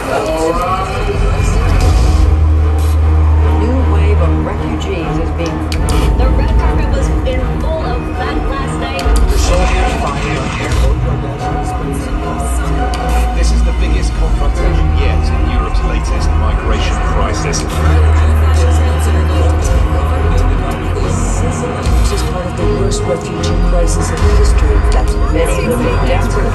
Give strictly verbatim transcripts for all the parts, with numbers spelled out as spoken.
New wave of refugees is being... The red carpet was in full effect last night. Soldiers fighting on airport. This is the biggest confrontation yet in Europe's latest migration crisis. This is part of the worst refugee crisis in history. That's many living desperate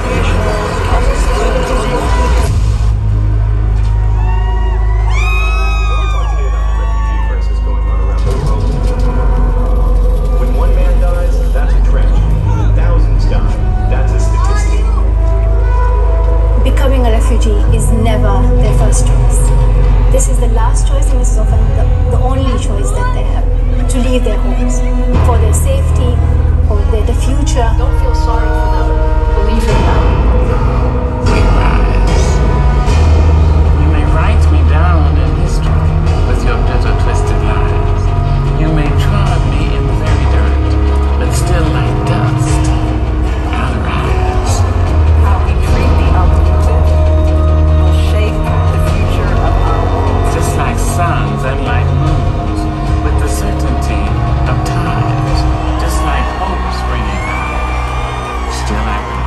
Becoming a refugee is never their first choice. This is the last choice, and this is often the, the only choice that they have, to leave their homes for their safety, for their the future. Don't feel sorry for them. Believe in them. We rise. You may write me down in history with your bitter, twisted lies. You may trod me in the very dirt, but still like dust, I'll rise. How we treat the uprooted will shape the future of our world. Just like suns and like moons, with the certainty of tides, just like hope springing out, still I rise.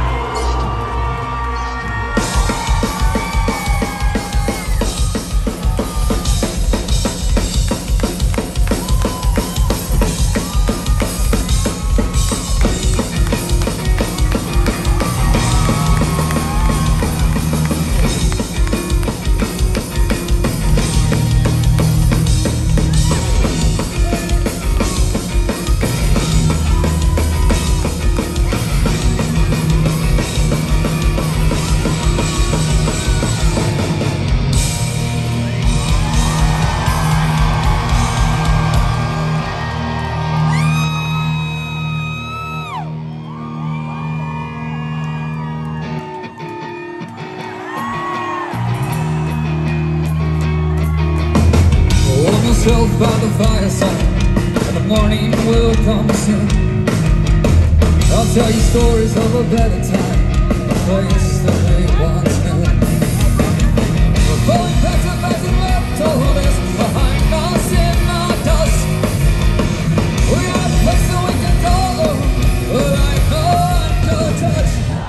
Myself by the fireside, and the morning will come soon. I'll tell you stories of a better time, a place that we once knew. We're going back to back and left told us behind us in our dust. We got a place that we can go, but I know I'm no touch.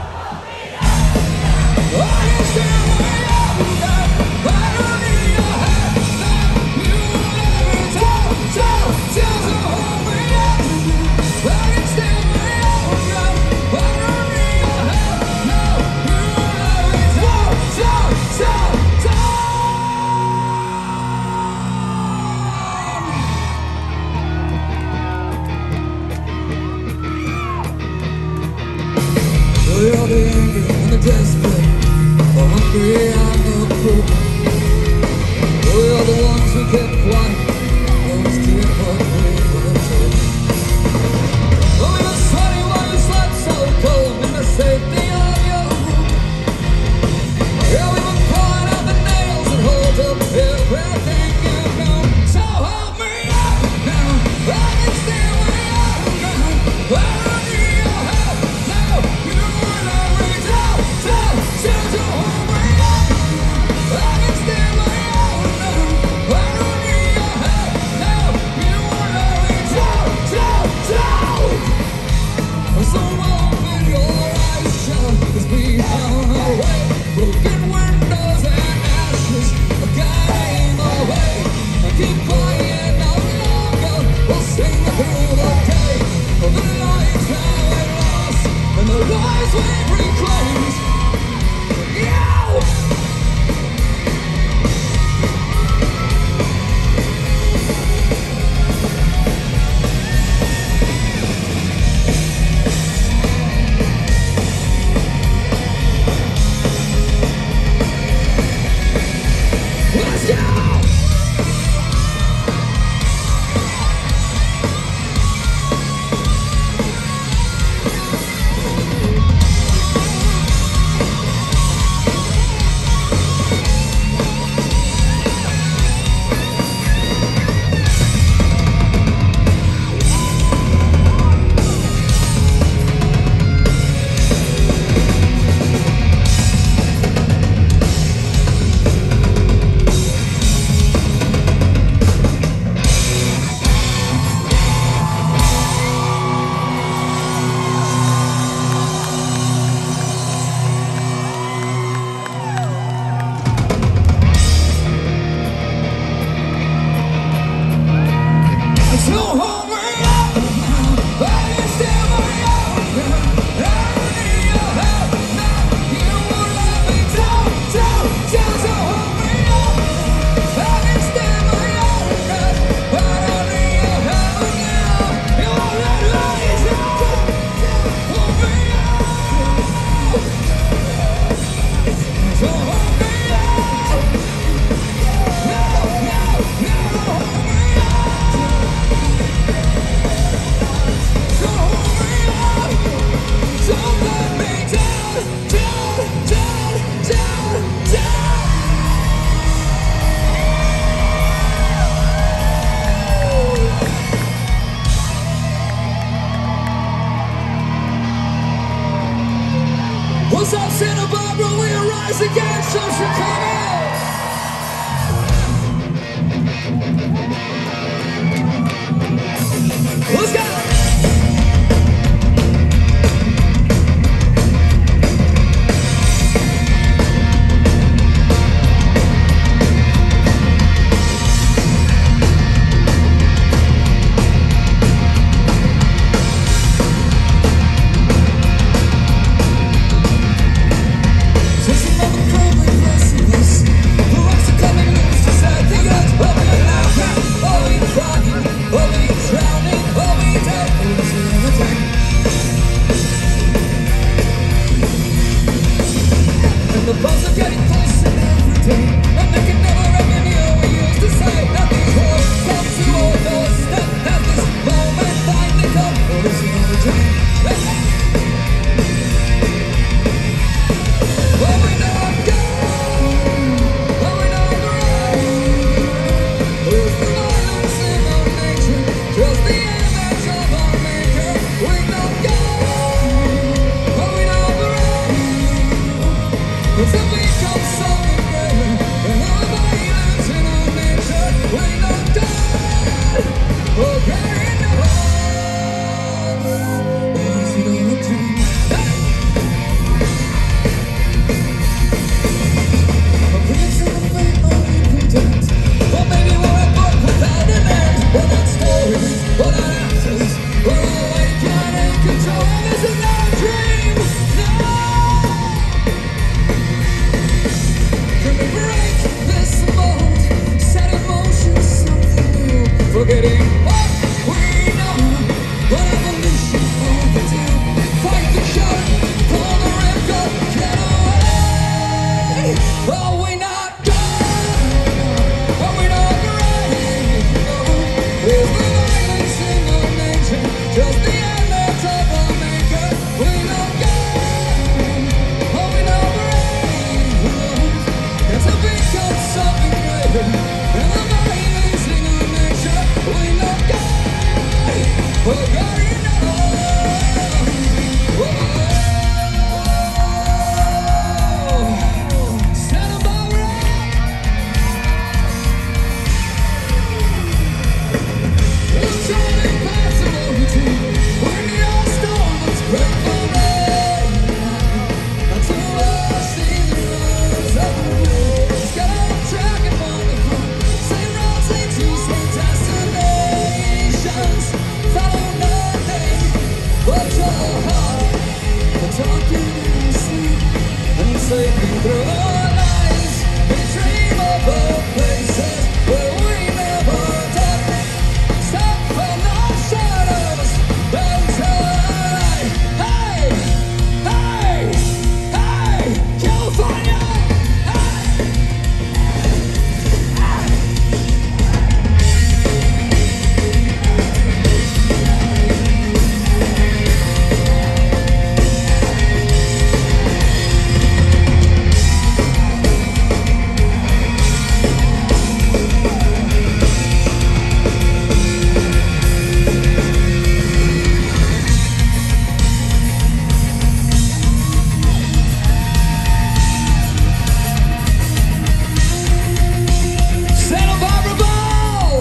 I can stand way up and down, right on in your head. We're all the angry and the desperate. So hold me out. No, no, no, hold me out. So hold me out. Don't let me down, down, down, down, down. What's up, Santa Barbara? We arise again, so Chicago. Let's go. The buzz are getting closer every day, and they can never ever hear we used to say that these words come to our doorstep. Has this moment finally come? Or is it another dream? Well, we know I'm gone. Well, we know I'm right. It's the violence in our nature, just the image of our maker. We know God. Well, we know I'm right. It's a become something greater than all the violence in our nature. We know God. Oh, God, in the heart. Is it all a dream? A prince in the fate only pretends. Or maybe we're a book without an end. We're not stories, we're not actors. We're awake and in control. This is not a dream. No. Can we break this mold? Set in motion something new. Forgetting what we know. What evolution overdue. Fight the current, pull the record, get away. Are we not gone? Are we not great? Is the violence in our nature just the image of our maker? We know God. Are we not great? It's a become something greater than the violence in our nature. We know God. Oh, God, you know. Whoa. Santa Barbara. It's totally impossible to when your storm was breaking rain. That's the worst season runs up the road. Just get on track and wonderful. Same road, same trees, same destinations. Follow nothing but your heart. We're talking in our sleep and sleeping through the lines. We dream of the places where we never touch. Stop from the shadows into the light. Hey, hey, hey, California. Hey. Santa Barbara Ball!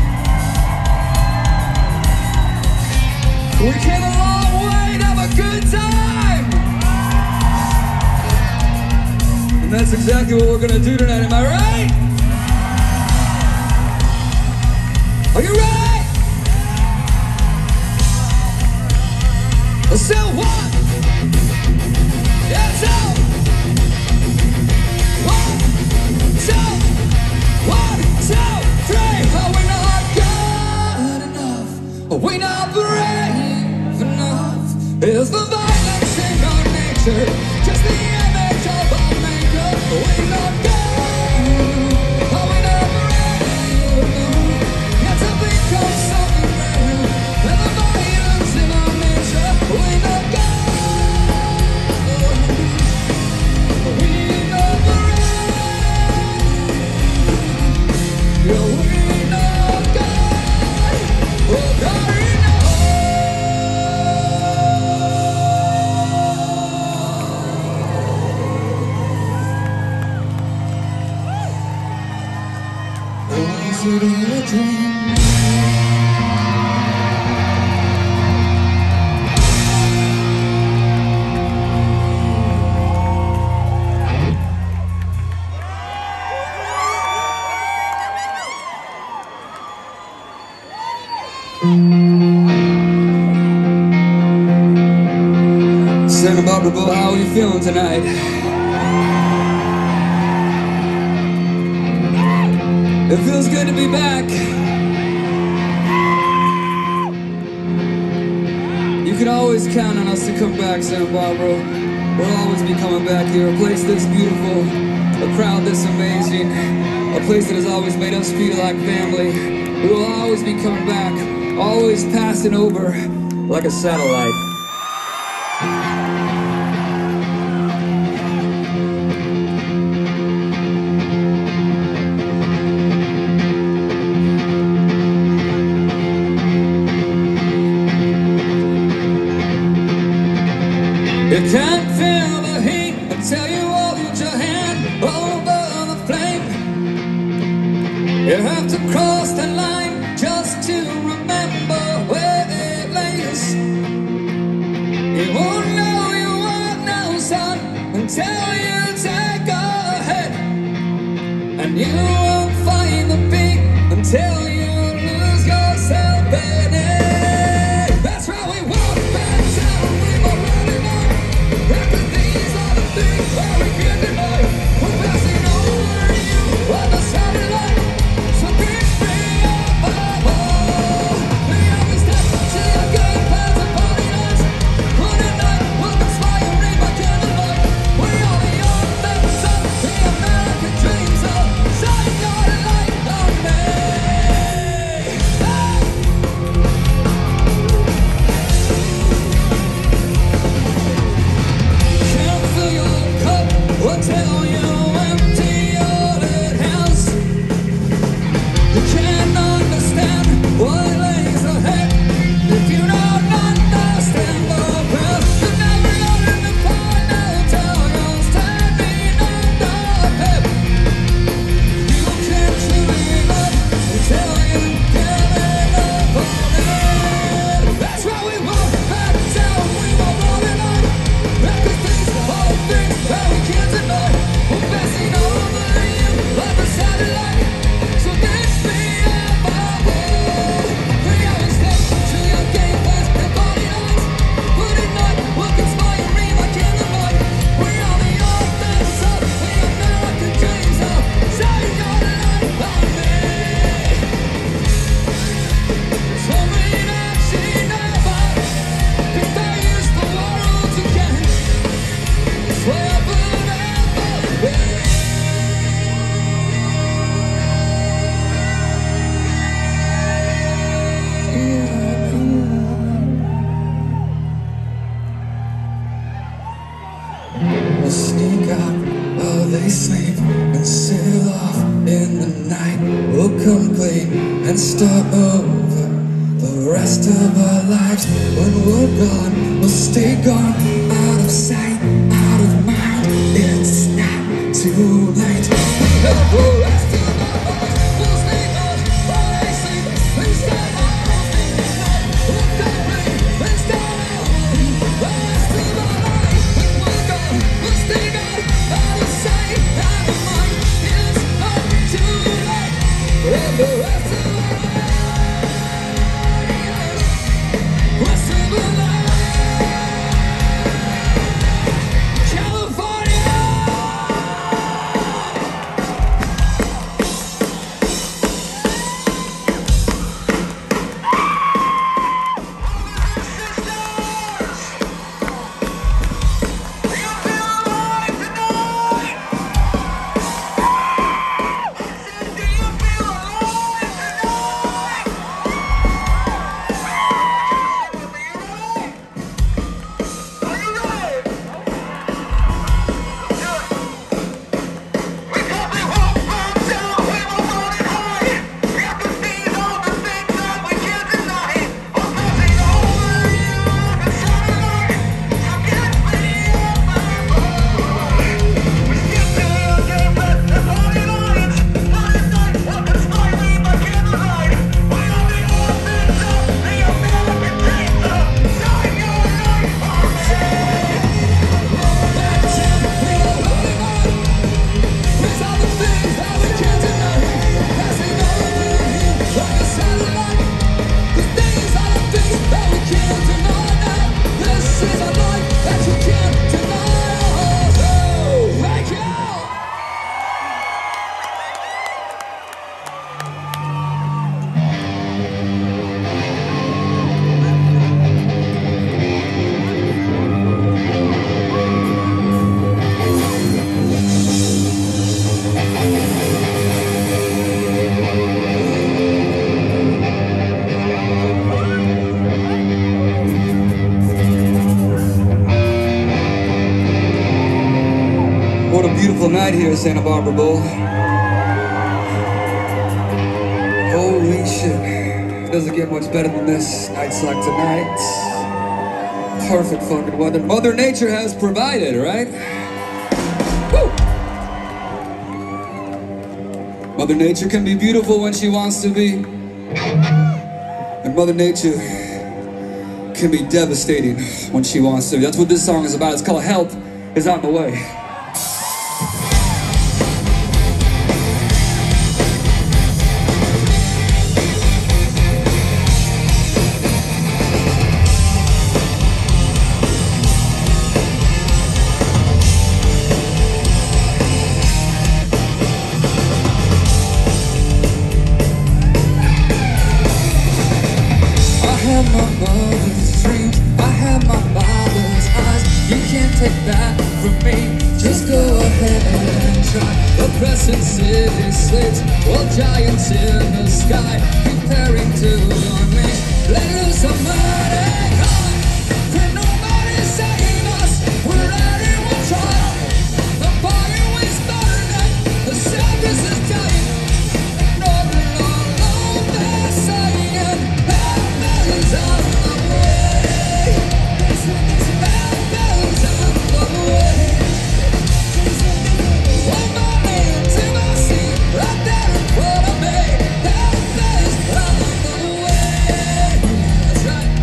We came a long way to have a good time! And that's exactly what we're gonna do tonight, am I right? Are you ready? Let's do one! Yeah, two! One, two! One, two, three! Are we not good enough? Are we not brave enough? Is the violence in our nature just the image of our maker? Was it all a dream? Santa Barbara, Bo, how are you feeling tonight? It feels good to be back. You can always count on us to come back, Santa Barbara. We'll always be coming back here. A place this beautiful, a crowd this amazing, a place that has always made us feel like family. We will always be coming back, always passing over like a satellite. You can't feel the heat until you hold your hand over the flame. You have to cross the line just to remember where it lays. You won't know you won't know, son, until you take a hit. And you won't find the beat until you lose yourself in it. That's why we walk back down, we were running on. These are the things that we can deny. We're passing over you on the satellite. So bring me up above. We always step to your game plans and party nights. Put it night, we'll conspire and read my candlelight. We are the young members of the American dream. So shine your light on me. Can't fill your cup until you empty all it has. You can't understand what lays ahead if you don't understand the path. You never learn to find out till you're standing on the pit. You can't truly love until you get enough of it. That's why we walk back down, we were rolling on. Record things, all the things that we can't deny. We're passing over you like a satellite. So this be our bubble. We always step to your game plans and party nights. Put it night, we'll conspire and read my candlelight. We are the authors of the American dream. So shine your light on me. So many nights she never can they use the world again. Swear forever, baby. We'll sneak out while they sleep and sail off in the night. We'll come clean and start over the rest of our lives. When we're gone, we'll stay gone, out of sight, out of mind. It's not too late. We have the rest of our lives. We'll stay gone while they sleep and start over in the night. We'll come clean and start over the rest of our lives. When we're gone, we'll stay gone, out of sight, out of mind. It's not too late. We have the rest of our lives. Rest of our lives. California. What a beautiful night here at Santa Barbara Bowl. Holy shit. It doesn't get much better than this. Nights like tonight. Perfect fucking weather. Mother Nature has provided, right? Woo! Mother Nature can be beautiful when she wants to be. And Mother Nature can be devastating when she wants to. That's what this song is about. It's called Help Is On the Way. I had my mother's dreams, I had my father's eyes. You can't take that from me, just go ahead and try. Oppressing city slaves, while giants in the sky, preparing to unleash. Let loose somebody come, for nobody's saving us. We're ready, we'll try. The fire is burning, the surface is dying. No, no, no, they're saying help is on the way. Help is on the way. One more man to my seat, right there in front of me. Help is on the way. That's right.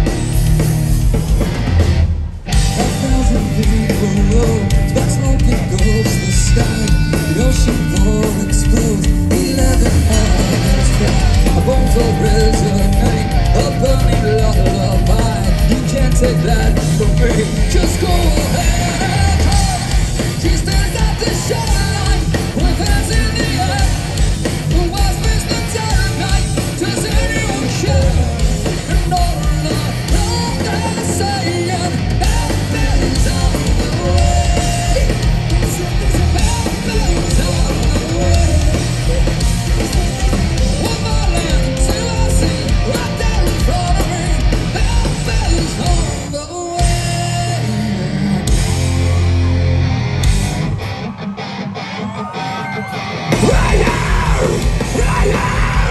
A thousand people roll, sparks smoking ghosts in the sky. The ocean floor explodes, eleven others cry. Our bones all resonate, a burning lullaby. You can't take that from me, just go ahead and try. She stands at the shoreline, with hands in the air. Who was missed the entire night? Does anyone care? And all along they're saying help is on the way. Help is on the way. One more land till I see, right there in front of me. Help is on the way. Right now! Right now!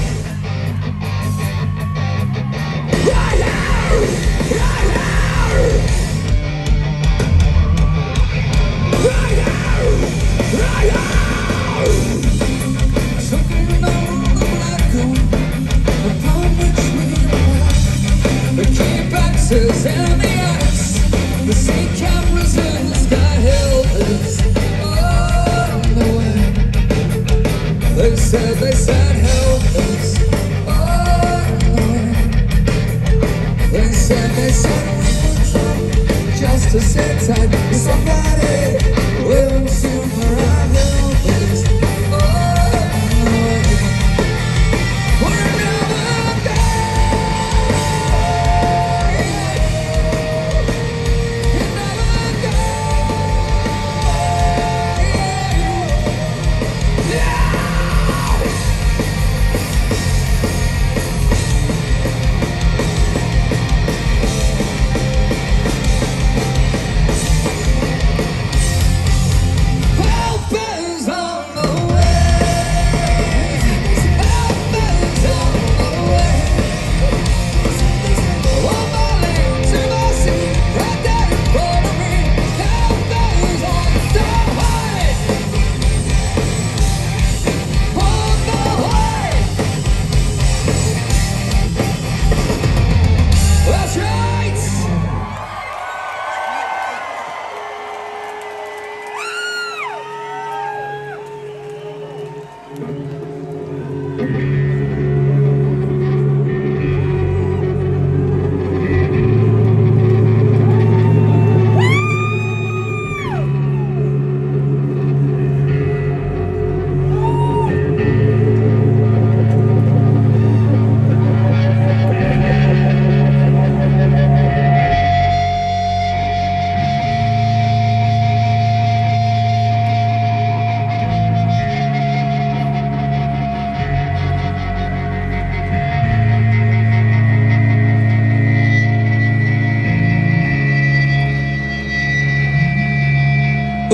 Right now! Right now! Right now! Right now! Something on the black gold, upon which we ride. The keep axes and the ice, the sea cameras in the sky. Help is on the way. They said, they said help is on the way. They said, they said we would try just to sit tight with somebody. Will soon arrive. Help is on the way. We're never gone. We're never gone. Yeah.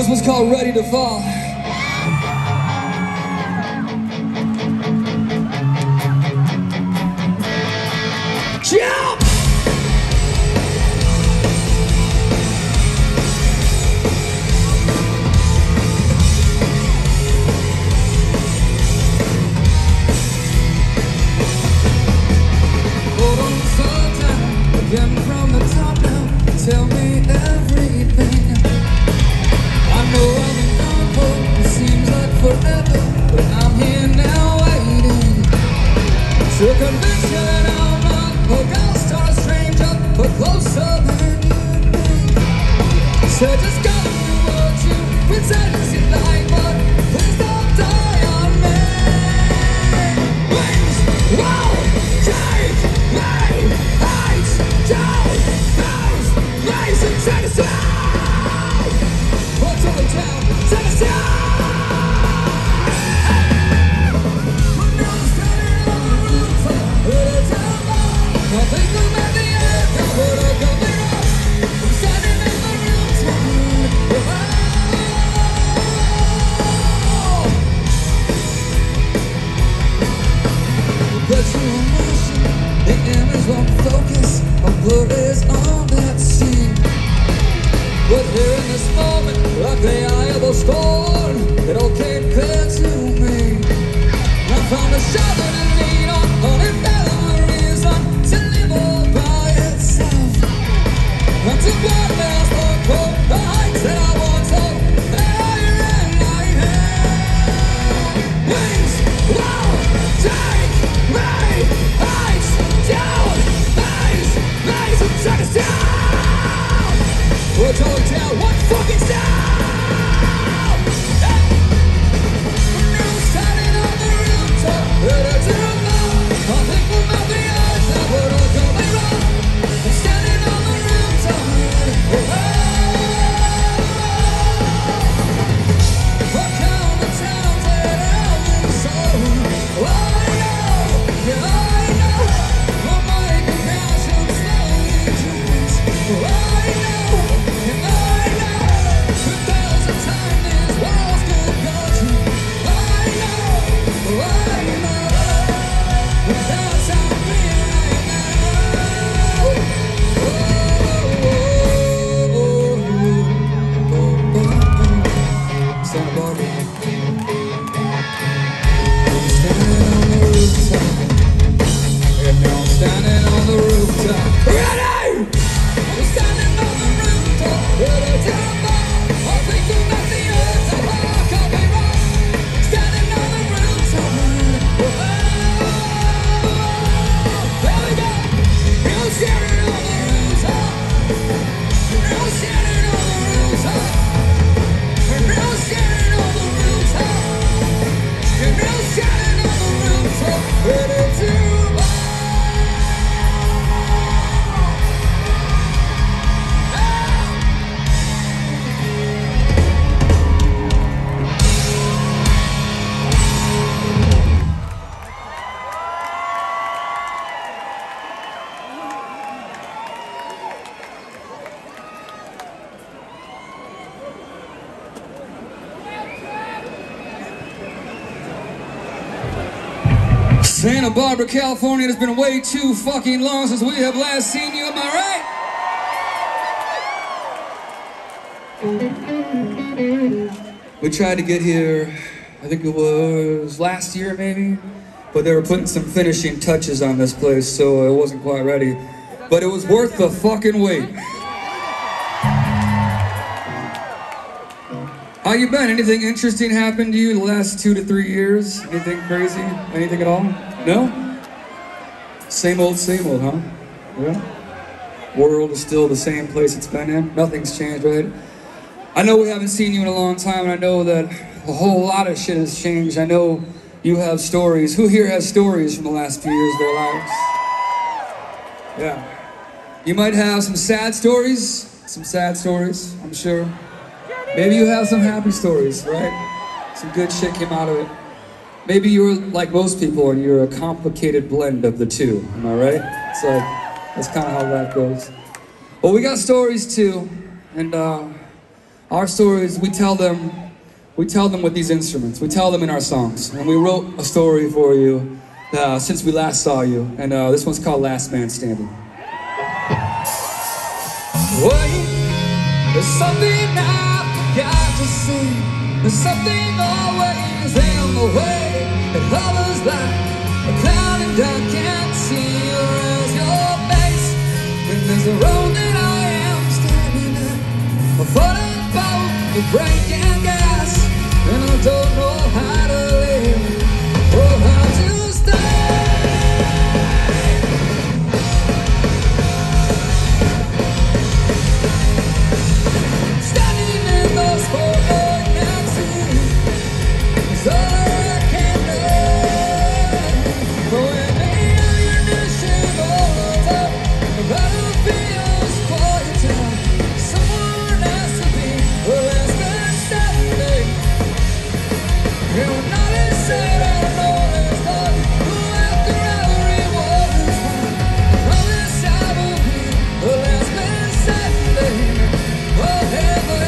This one's called Ready to Fall. Jump! Hold on, slow down, again from the top now. Tell me everything. I know I've been gone for, it seems like forever, but I'm here now waiting to convince you that I'm not a ghost or a stranger, but closer than you think. So just go and do what you pretend you like, but please don't die on me. Wings, wow, take me, heights, down, bounce, raise and take us down. What's over town, take us down. I think I'm at the end, but I got me wrong. I'm standing in the rooftop. But you emotion, the image won't focus. A blur is on that scene. But here in this moment, like the eye of a storm, it all came clear to me. I found a shovel and lean on, on it better. To live all by itself, not to blood last or cold, the heights that I once held, higher and I have. Wings, wow, take me, heights, down, maze, maze, and take us down. We're going down, one fucking down. We're now standing on the rooftop, ready to run. I think we're about the but I got me wrong. I'm standing on the rooftop. I count the towns that I've been sold. I know, yeah I know. I'm making passion slowly dreams. I know, yeah I know. A thousand times these walls could go through. I know, I know. That's how I'm feeling. Santa Barbara. I'm standing on the rooftop. And now I'm standing on the rooftop. Ready! I'm standing on the rooftop. Ready to fall. I think I'm at the edge of I can't be wrong. Standing on the rooftop. There we go. I'm standing on the rooftop. I'm standing on the rooftop. And I'm standing on the rooftop. And I'm standing on the rooftop. Ready to Santa Barbara, California. It has been way too fucking long since we have last seen you, am I right? We tried to get here, I think it was last year maybe, but they were putting some finishing touches on this place, so it wasn't quite ready. But it was worth the fucking wait. How you been? Anything interesting happened to you the last two to three years? Anything crazy? Anything at all? No? Same old, same old, huh? Yeah? World is still the same place it's been in. Nothing's changed, right? I know we haven't seen you in a long time, and I know that a whole lot of shit has changed. I know you have stories. Who here has stories from the last few years of their lives? Yeah. You might have some sad stories, some sad stories, I'm sure. Maybe you have some happy stories, right? Some good shit came out of it. Maybe you're like most people and you're a complicated blend of the two, am I right? It's like, that's kind of how that goes. Well, we got stories too, and uh, Our stories, we tell them, we tell them with these instruments. We tell them in our songs. And we wrote a story for you uh, since we last saw you. And uh, this one's called Last Man Standing. Wait, there's something I forgot to say. There's something always in the way. It hovers like a cloud and I can't see or as your face. And there's a road that I am standing at, a foot above the breaking gas, and I don't know how to live or how to stay. Standing in the spotlight and see is all I can know. When the ammunition rolls up, the battlefield's quiet down. Someone has to be the last man standing. And when all is said and all is done, who after every war is won, I promise I will be the last man standing. Oh heaven.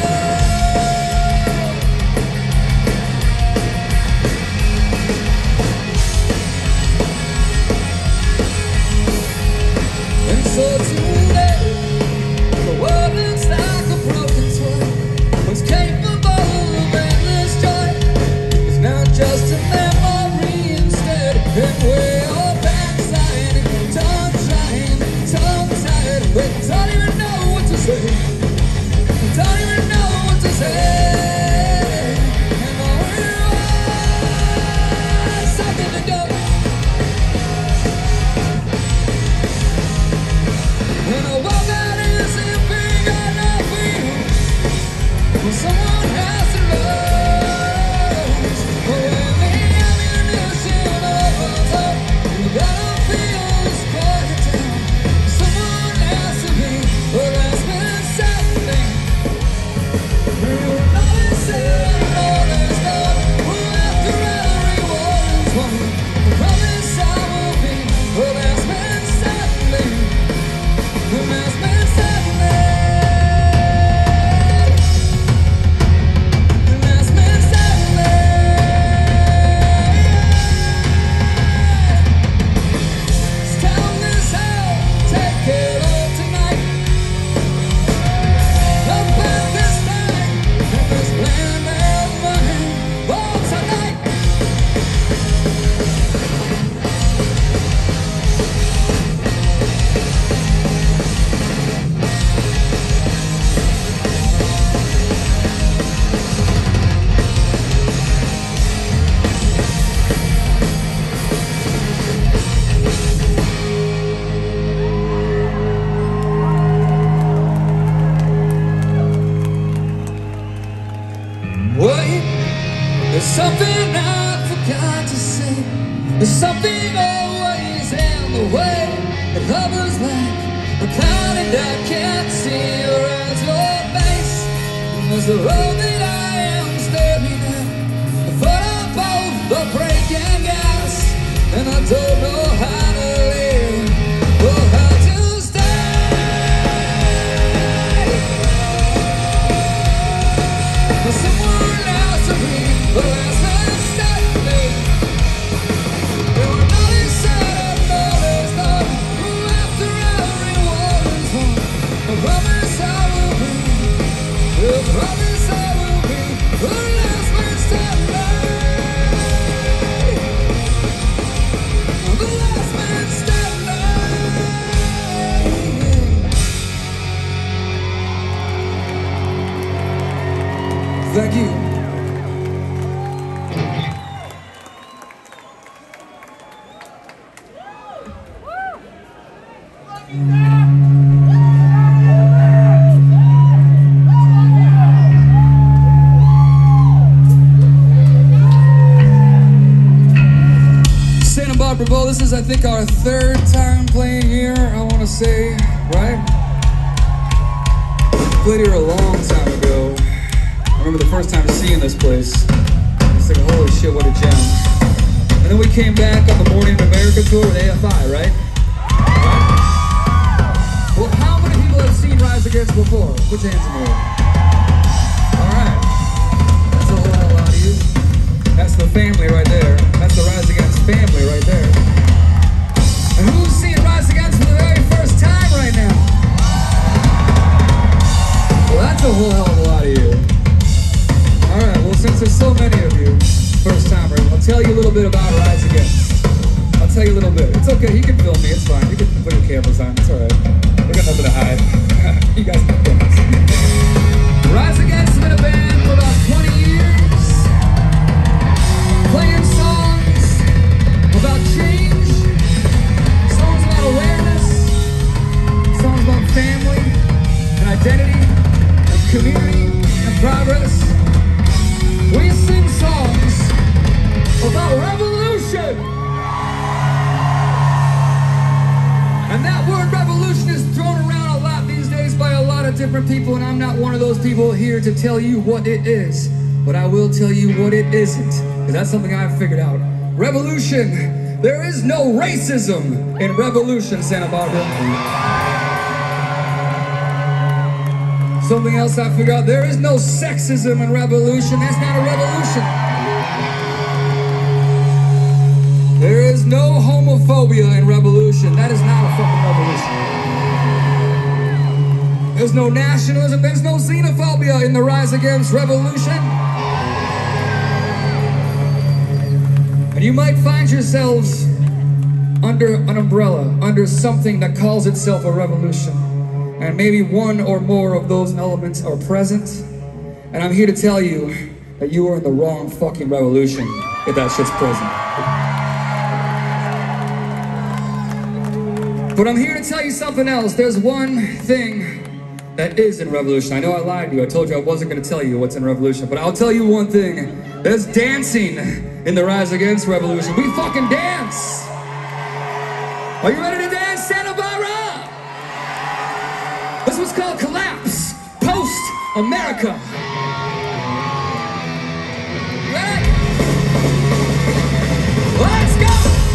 And so today, the world looks like a broken toy. What's capable of endless joy is not just a memory instead. And we're all backsliding, tongue-tied, tongue-tied. We don't even know what to say. We don't even know what to say. And all we want is something to do. And a world that isn't big enough for you, well, someone has to lose. When the ammunition opens up, the battlefield's quiet down. Someone has to be the last man standing. When all is said and all is done, well, after every war is won, I promise I will be the last man standing. The last man standing. The last man standing. It's time this out, take it all tonight. Up at this time, and this land of mine, all tonight. Wait, there's something I forgot to say. There's something always in the way. It hovers like a cloud and I can't see or as your face. And there's a road that I am standing at, a foot above the breaking gas, and I don't know how to live or how to stay. But someone has to be the last man standing. And when all is said and all is done, well, after every war is won, I promise I will be, I promise I will be the last man standing. The last man standing. Thank you. Santa Barbara Bowl, this is I think our third time playing here, I want to say, right? Played here a long time ago. I remember the first time seeing this place. It's like, holy shit, what a gem. And then we came back on the Morning in America tour with A F I, right? Well, how many people have seen Rise Against before? Put your hands in the air. tell you a little bit about Rise Against. I'll tell you a little bit. It's okay, he can film me, it's fine. You can put your cameras on, it's alright. We got nothing to hide. You guys can film us. Rise Against has been a band for about twenty years. Playing songs about change, songs about awareness, songs about family and identity and community and progress. We sing songs about revolution. And that word revolution is thrown around a lot these days by a lot of different people, and I'm not one of those people here to tell you what it is, but I will tell you what it isn't, because that's something I've figured out. Revolution. There is no racism in revolution, Santa Barbara. Something else I figured out, there is no sexism in revolution. That's not a revolution. There is no homophobia in revolution. That is not a fucking revolution. There's no nationalism. There's no xenophobia in the Rise Against revolution. And you might find yourselves under an umbrella, under something that calls itself a revolution. And maybe one or more of those elements are present. And I'm here to tell you that you are in the wrong fucking revolution if that shit's present. But I'm here to tell you something else. There's one thing that is in revolution. I know I lied to you. I told you I wasn't going to tell you what's in revolution. But I'll tell you one thing. There's dancing in the Rise Against revolution. We fucking dance. Are you ready to dance, Santa Barbara? This was called Collapse, Post-America. Ready? Let's go!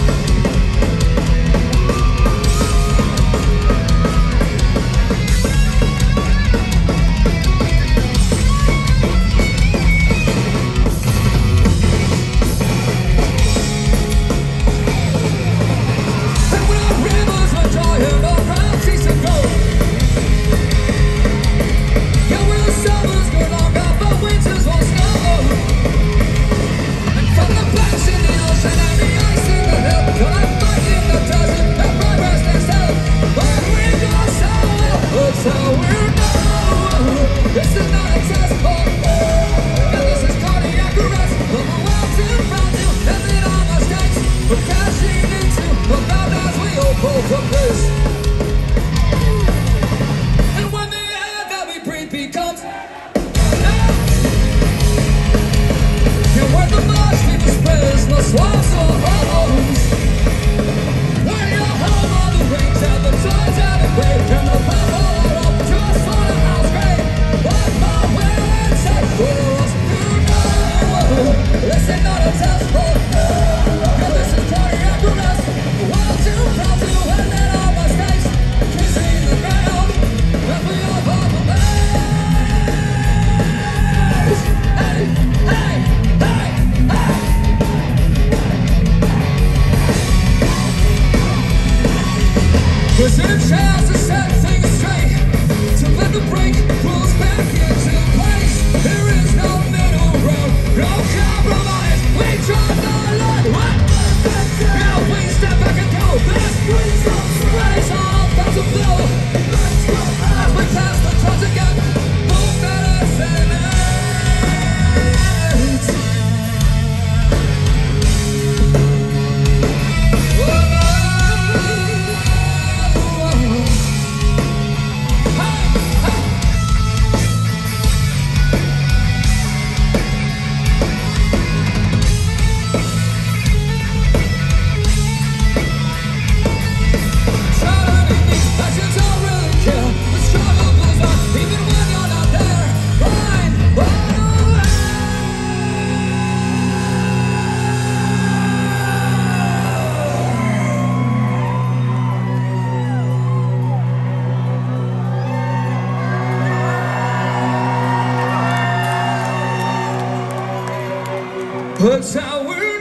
But how we're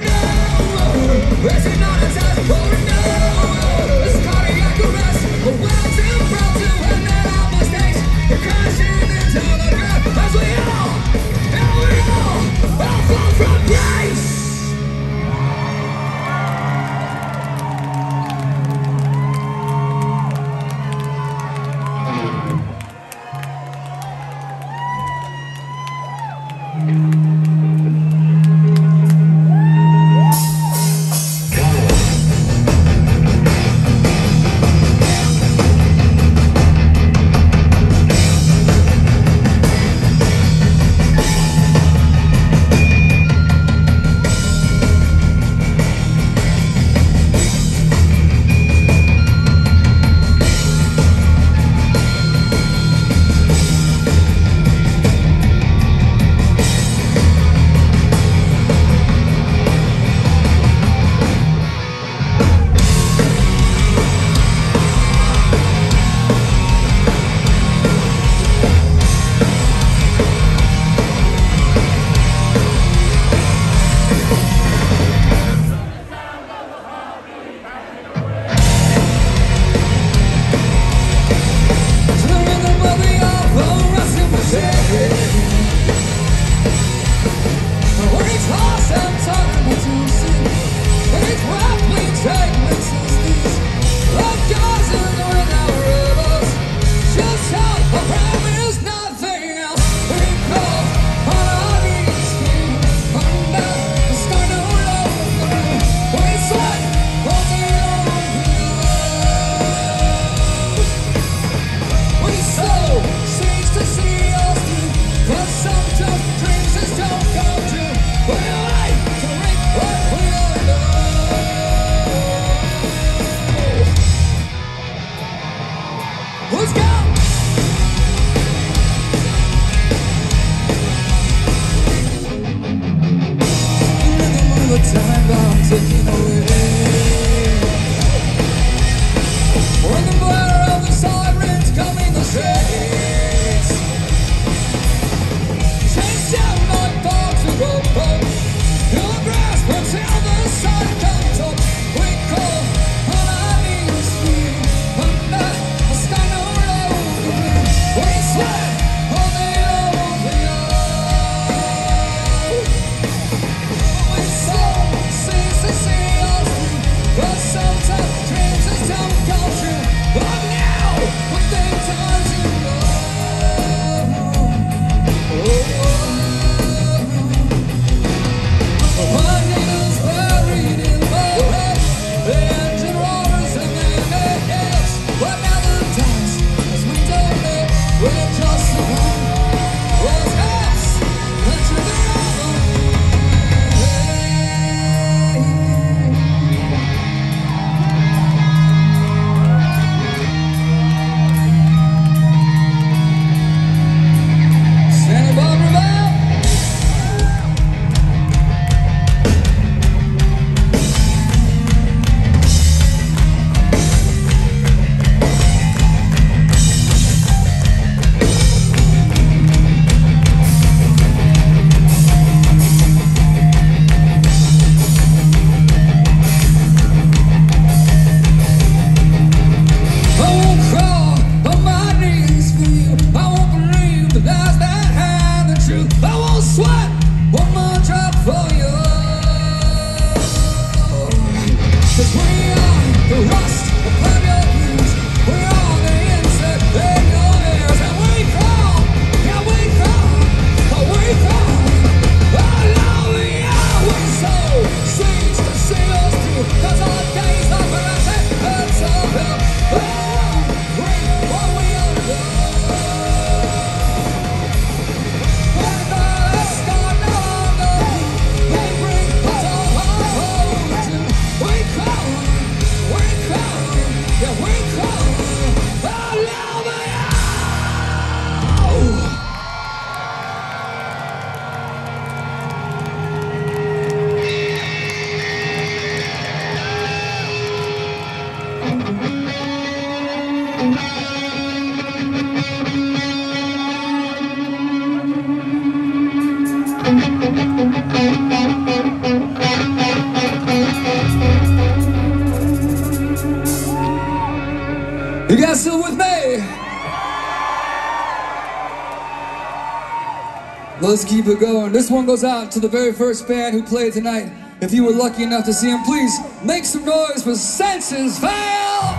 now, is it not a test for now? This cardiac arrest, a well too proud to admit our mistakes. We're crashing into the ground as we all, and we all, all fall from grace. time bomb ticking away. When the blare of the sirens coming the streets, chase down my thoughts to go home. Your grasp until the sun comes up. We call on our knees, we under the sky no longer blue. We sweat on the over you. We so cease to see us through, but sometimes dreams just don't come true. But now we think time to love. Oh, oh. My needles buried in the head, the engine roars and then it hits. But now the dance, as we don't know, we're just alone. Those hands, that you're the other. Santa Barbara Bell. I won't crawl on my knees for you. I won't believe the lies that hide the truth. I won't sweat one more drop for you. 'Cause we are the rust upon your views. We are the insect in your ears. And we crawl, yeah we crawl, oh we crawl. I love you, we so cease to see us through. 'Cause our days are passing, it's all hell. Oh, we, what we under. When the sky no longer, they bring us all home to. We crawl, we crawl, yeah we crawl. I love you. You guys still with me? Let's keep it going. This one goes out to the very first band who played tonight. If you were lucky enough to see them, please make some noise for Senses Fail!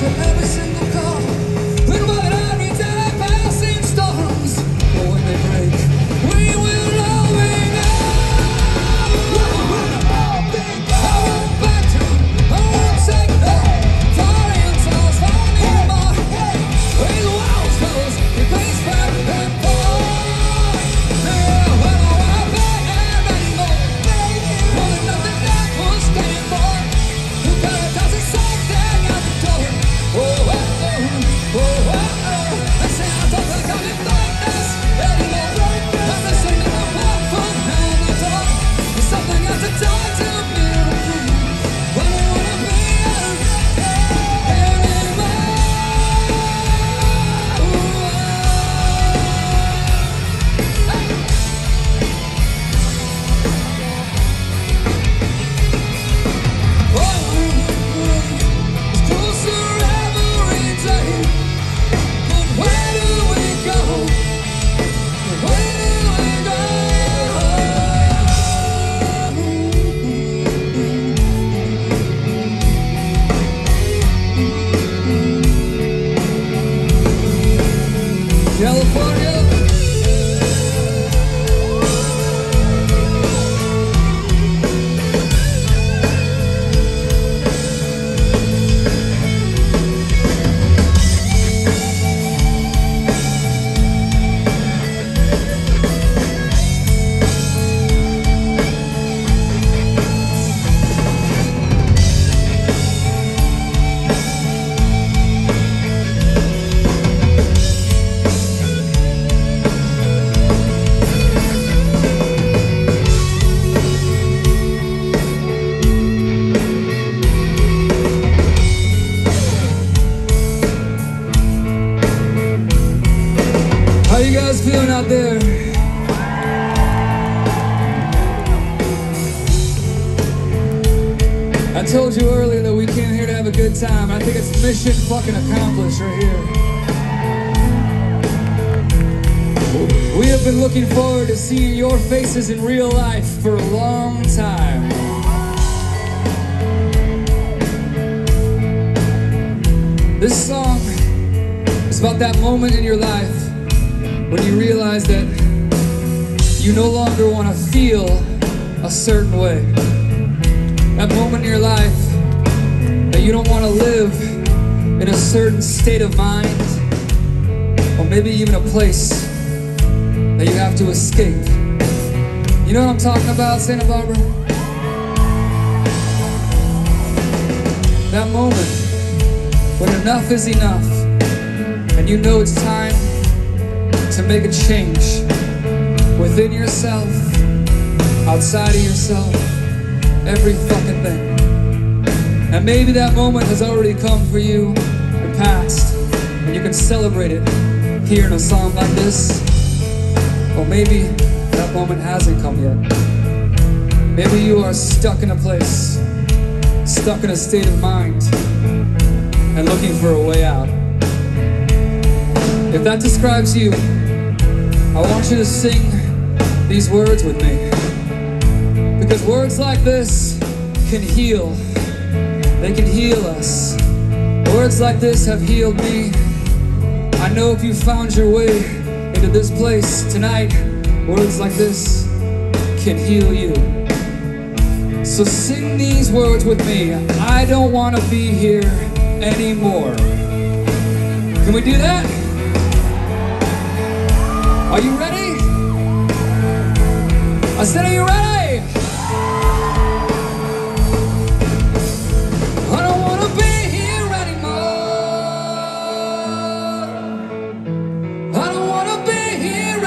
Every single call, when I need to passing storms, but when they break, you guys feeling out there? I told you earlier that we came here to have a good time. I think it's mission fucking accomplished right here. We have been looking forward to seeing your faces in real life for a long time. This song is about that moment in your life when you realize that you no longer want to feel a certain way. That moment in your life that you don't want to live in a certain state of mind, or maybe even a place that you have to escape. You know what I'm talking about, Santa Barbara? That moment when enough is enough and you know it's time to make a change within yourself, outside of yourself, every fucking thing. And maybe that moment has already come for you and passed, and you can celebrate it here in a song like this. Or maybe that moment hasn't come yet. Maybe you are stuck in a place, stuck in a state of mind, and looking for a way out. If that describes you, I want you to sing these words with me. Because words like this can heal. They can heal us. Words like this have healed me. I know if you found your way into this place tonight, words like this can heal you. So sing these words with me. I don't want to be here anymore. Can we do that? Are you ready? I said, are you ready? I don't want to be here anymore. I don't want to be here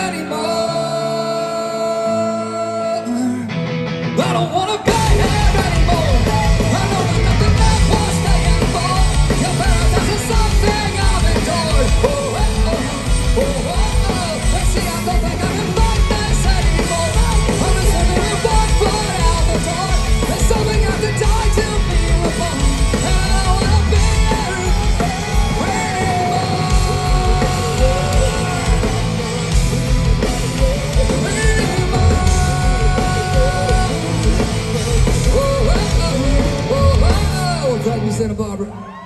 anymore. I don't want to be here anymore. I know there's nothing left for staying for. Your paradise is something I've endured. Oh, oh, oh, oh, oh. Let's see, I don't think I can fight this anymore. I'm just living in one foot out the door. There's something I have to die to be reborn. And I don't want to be here anymore. Thank you, Santa Barbara.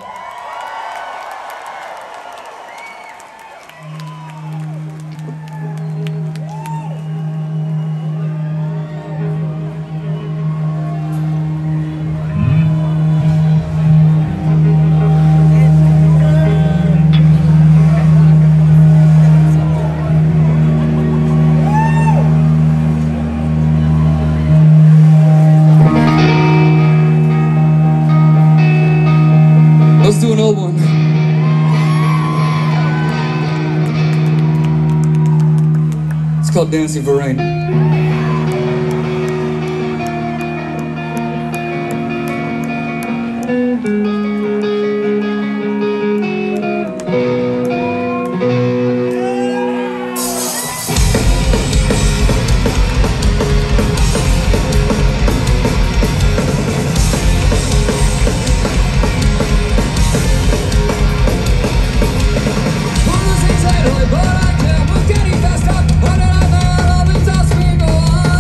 Let's do an old one. It's called Dancing for Rain.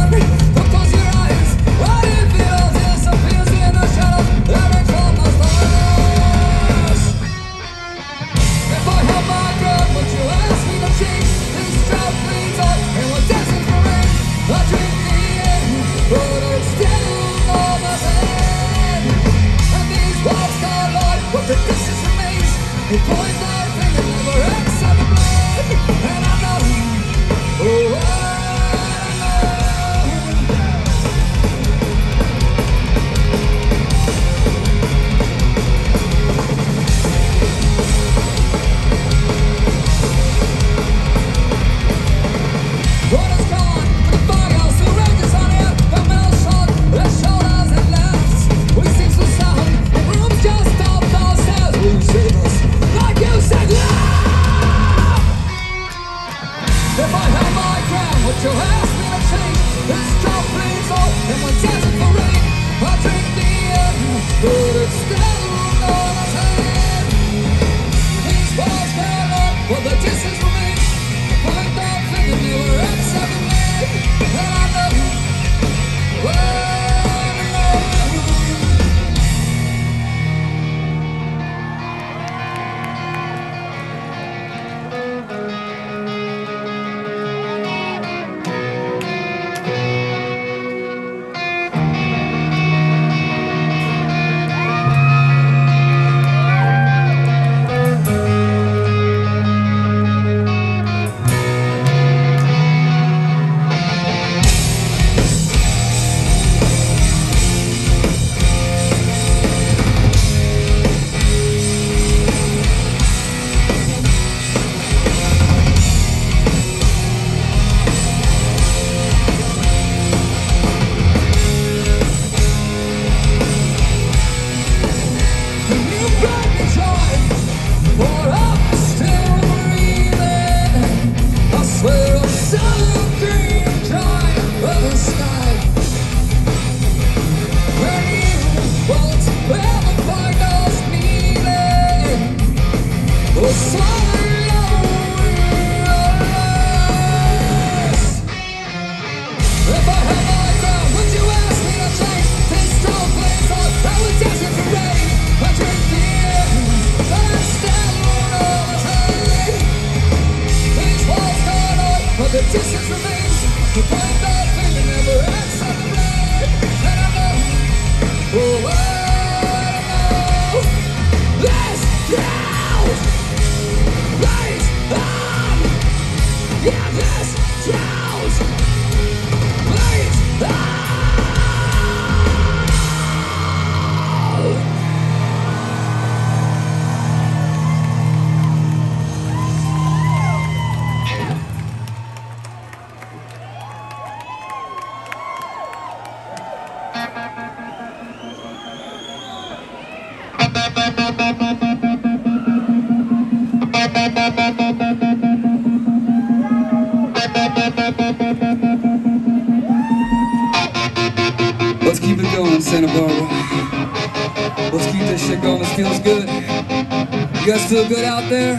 Close your eyes, what if it all disappears in the shadows? Let it fall, my If I held my ground, would you ask me to change? This drum plays on, and we're dancing for rain. I drink the air, but it's still on my hand. These walls fell up, but the distance remains. The point that finger never accept the man. And I know, well, I know. Let's keep it going, Santa Barbara. Let's keep this shit going. This feels good. You guys feel good out there?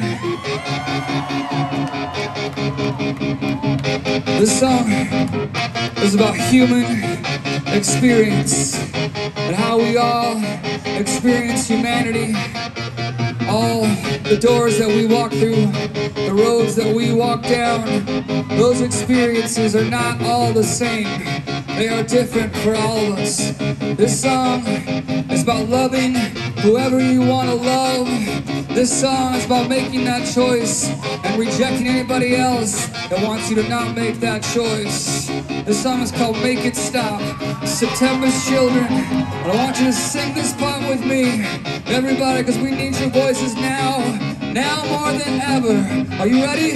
This song is about human experience and how we all experience humanity. All the doors that we walk through, the roads that we walk down, those experiences are not all the same. They are different for all of us. This song is about loving whoever you want to love. This song is about making that choice and rejecting anybody else that wants you to not make that choice. This song is called Make It Stop. September's Children. And I want you to sing this part with me. Everybody, because we need your voices now. Now more than ever. Are you ready?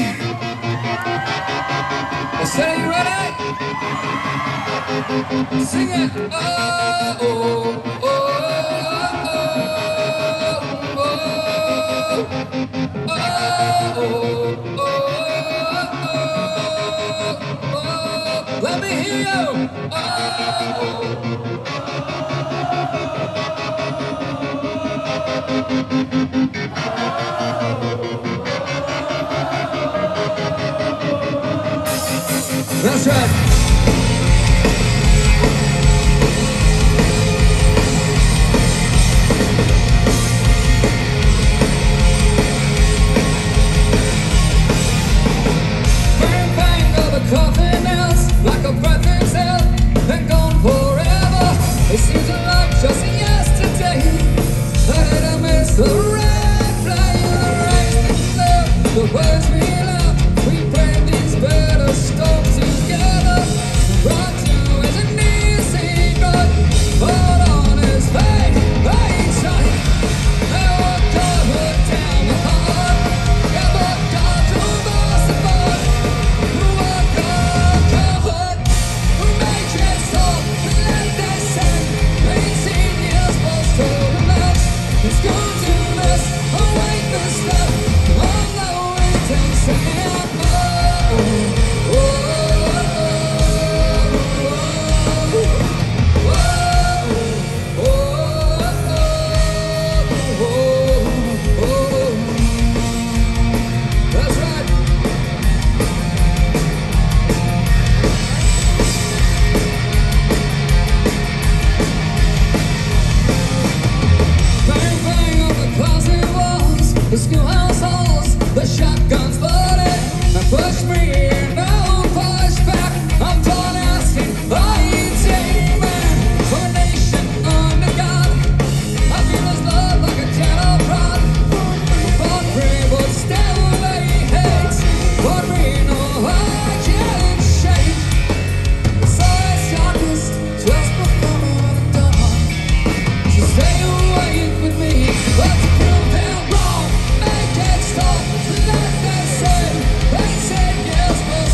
I said, are you ready? Sing it. Oh, oh, oh, oh, oh, oh, oh, oh. Let me hear you. Oh, that's right. Coffin else, like a breath exhale, and gone forever. It seems like just yesterday that I missed the red flag, the rain, the words we love. We played these better storms together.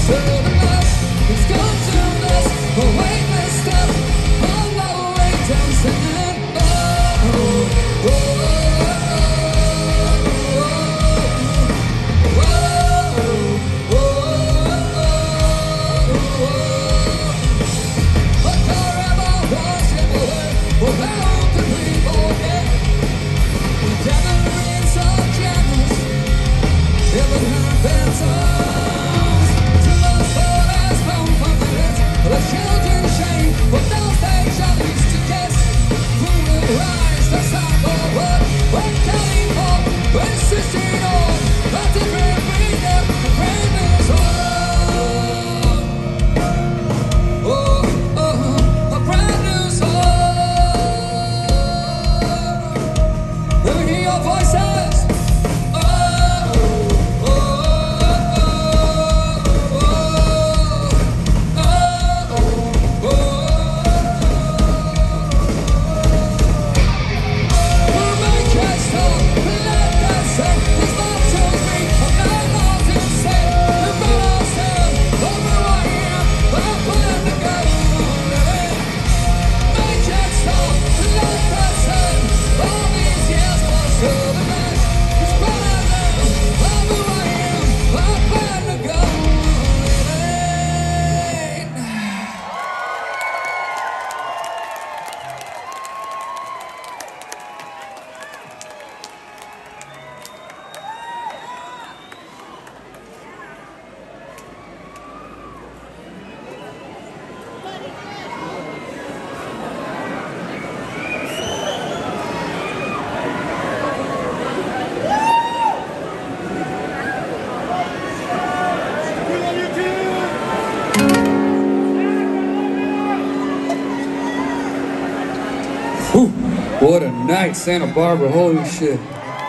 What a night, Santa Barbara, holy shit.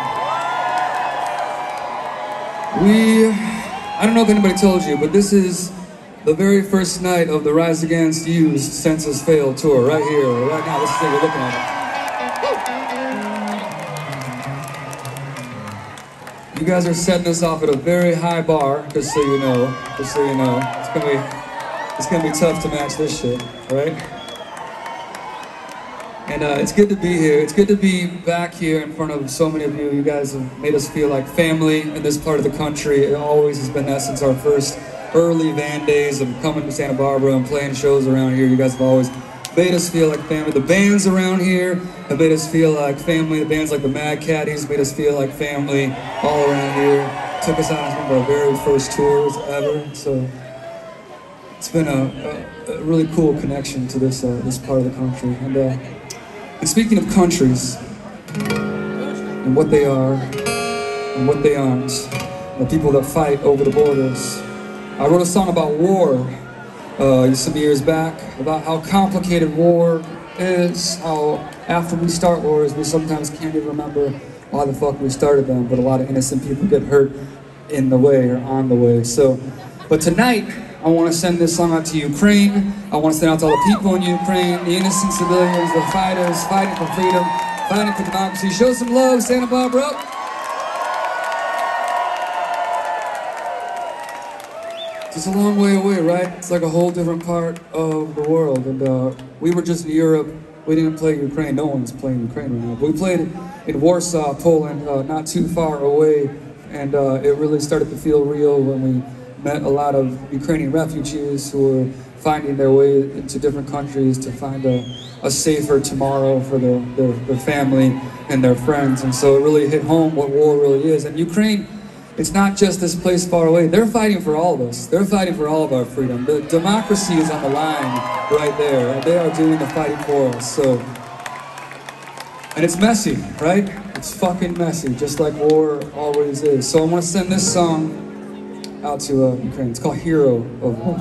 We, I don't know if anybody told you, but this is the very first night of the Rise Against You's Census Fail tour, right here, right now. This is what you're looking at. You guys are setting us off at a very high bar, just so you know, just so you know. It's gonna be, it's gonna be tough to match this shit, right? And uh, it's good to be here. It's good to be back here in front of so many of you. You guys have made us feel like family in this part of the country. It always has been that since our first early van days of coming to Santa Barbara and playing shows around here. You guys have always made us feel like family. The bands around here have made us feel like family. The bands like the Mad Caddies made us feel like family all around here. Took us on one of our very first tours ever. So it's been a, a, a really cool connection to this uh, this part of the country. And, uh, And speaking of countries, and what they are, and what they aren't, and the people that fight over the borders, I wrote a song about war uh, some years back, about how complicated war is, how after we start wars, we sometimes can't even remember why the fuck we started them, but a lot of innocent people get hurt in the way or on the way. So, but tonight, I want to send this song out to Ukraine. I want to send out to all the people in Ukraine, the innocent civilians, the fighters, fighting for freedom, fighting for democracy. Show some love, Santa Barbara. It's a long way away, right? It's like a whole different part of the world. And uh, we were just in Europe. We didn't play Ukraine. No one's playing Ukraine right now. But we played in Warsaw, Poland, uh, not too far away. And uh, it really started to feel real when we met a lot of Ukrainian refugees who were finding their way into different countries to find a, a safer tomorrow for their, their, their family and their friends. And so it really hit home what war really is. And Ukraine, it's not just this place far away. They're fighting for all of us. They're fighting for all of our freedom. The democracy is on the line right there. And they are doing the fighting for us. So, and it's messy, right? It's fucking messy, just like war always is. So I want to send this song out to uh, Ukraine. It's called Hero of War.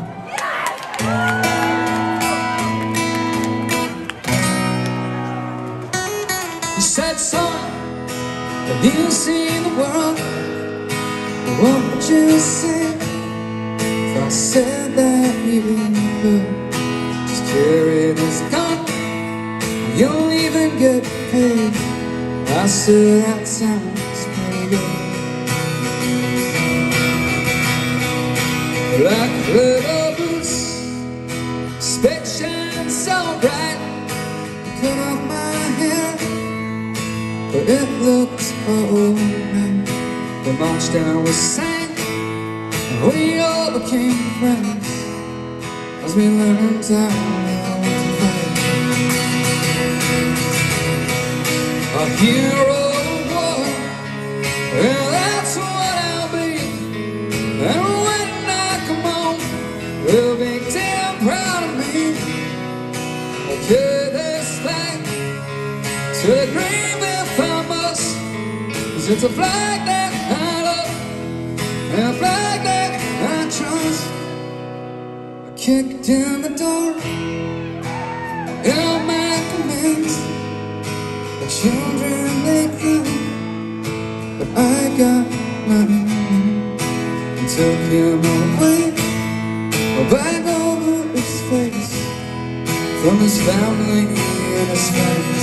You said, son, have you seen the world? What would you say if I said that you could just carry this gun? You'll even get paid. I said that sounds pretty good. Like touchdown was sank, and we all became friends as we learned how to fight. A hero of war, well, that's what I'll be. And when I come home, they'll be damn proud of me. I'll carry this flag to the grave if I must, 'cause it's a flag that I love and a flag that I trust. I kicked in the door, held my commands. The children, they come, but I got nothing. And took him away, back over his face, from his family and his friends.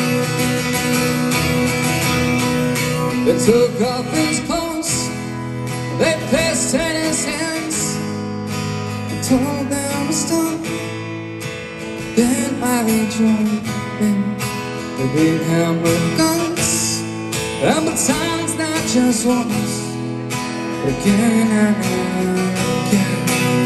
They took off his clothes, they placed in his hands, and told them to stop. Then I joined them. They gave him with guns, and batons, not just once, but again and again.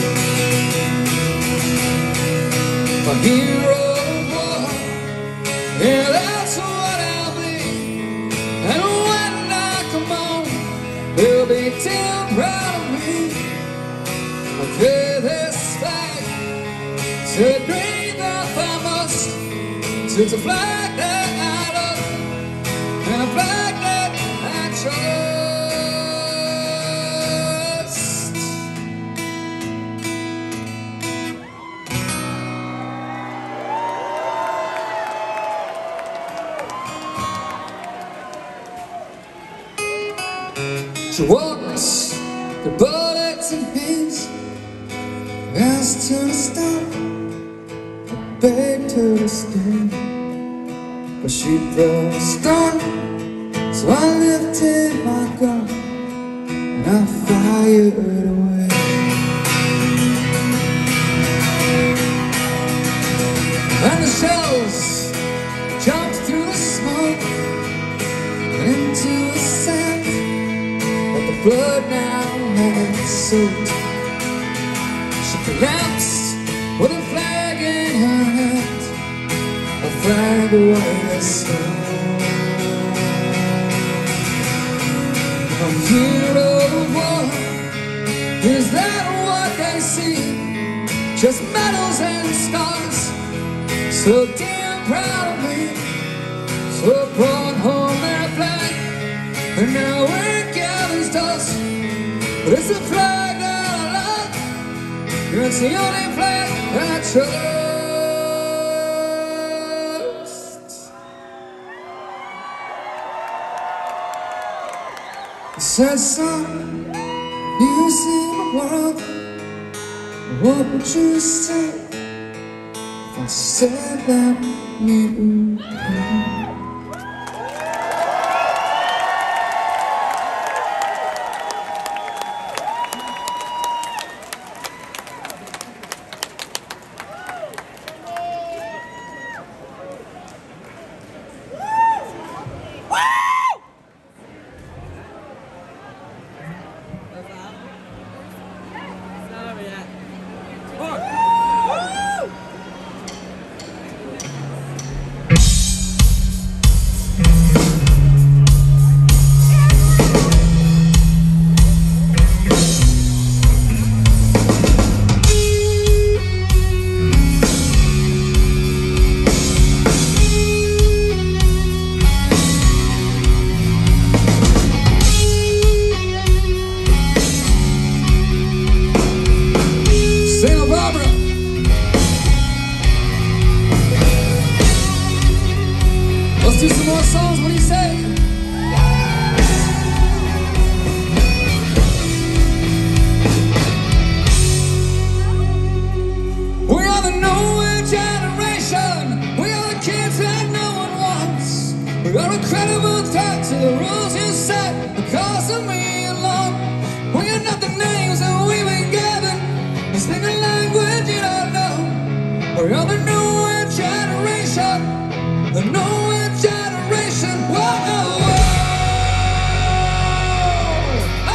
A hero of war, yeah, that's what I'll be. And when I come home, they'll be damn proud of me. I'll carry this flag to the grave if I must. It's a flag that I love and a flag that I trust. She walks the bullets and hands, asked her to stop, begged her to stay, but she thrust on. So I lifted my gun and I fired away. And the shells jumped through the smoke and into the sand, but the blood now had soaked. She collapsed with a flag in her hand, a flag white as snow. A hero of war, is that what they see? Just medals and stars, so damn proud of me. So I brought home their flag, and now it gathers dust. But it's the flag that I love, it's the only flag I trust. I said, son, you see the world, what would you say if I said that you knew? Santa Barbara. Let's do some more songs. What do you say? We are the nowhere generation. We are the kids that no one wants. We are incredible threat to the rules you set because of me alone. We are not the names that we've been given. We speak a language you don't know. We are the nowhere generation. The nowhere generation. Whoa, whoa, whoa.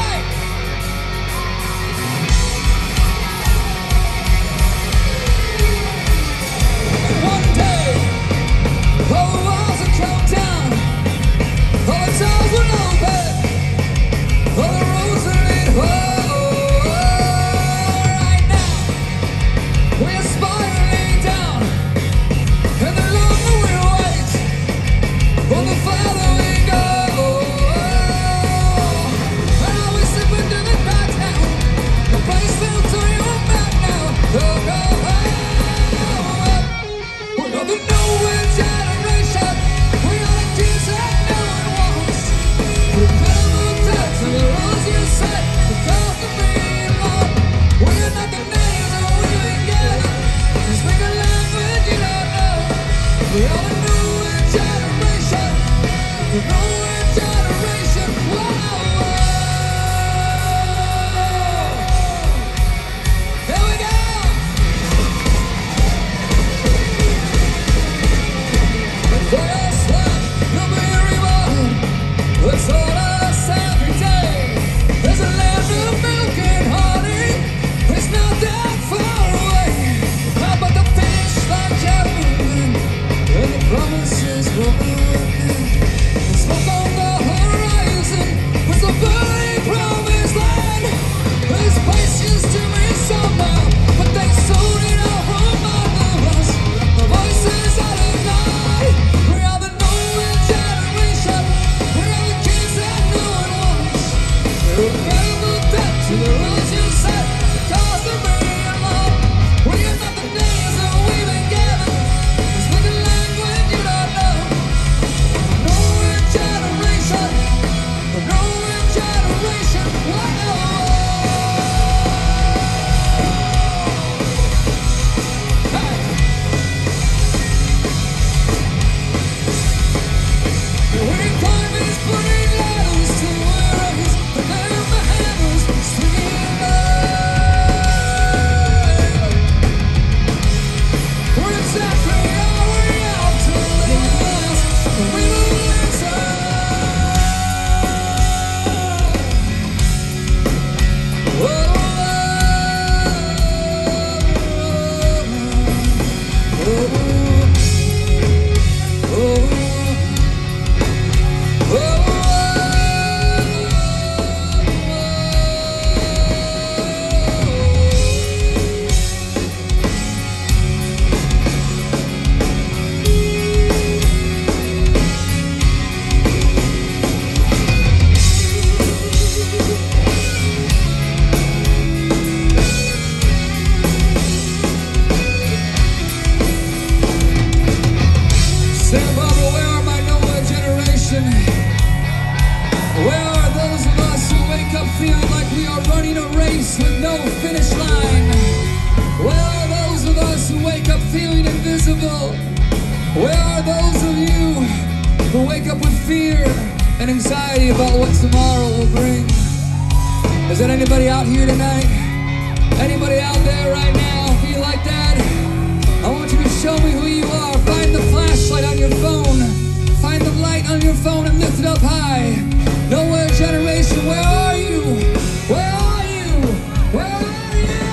running a race with no finish line? Where are those of us who wake up feeling invisible? Where are those of you who wake up with fear and anxiety about what tomorrow will bring? Is there anybody out here tonight? Anybody out there right now feel like that? I want you to show me who you are. Find the flashlight on your phone. Find the light on your phone and lift it up high. Nowhere generation, where are you? Where are you? Where are you?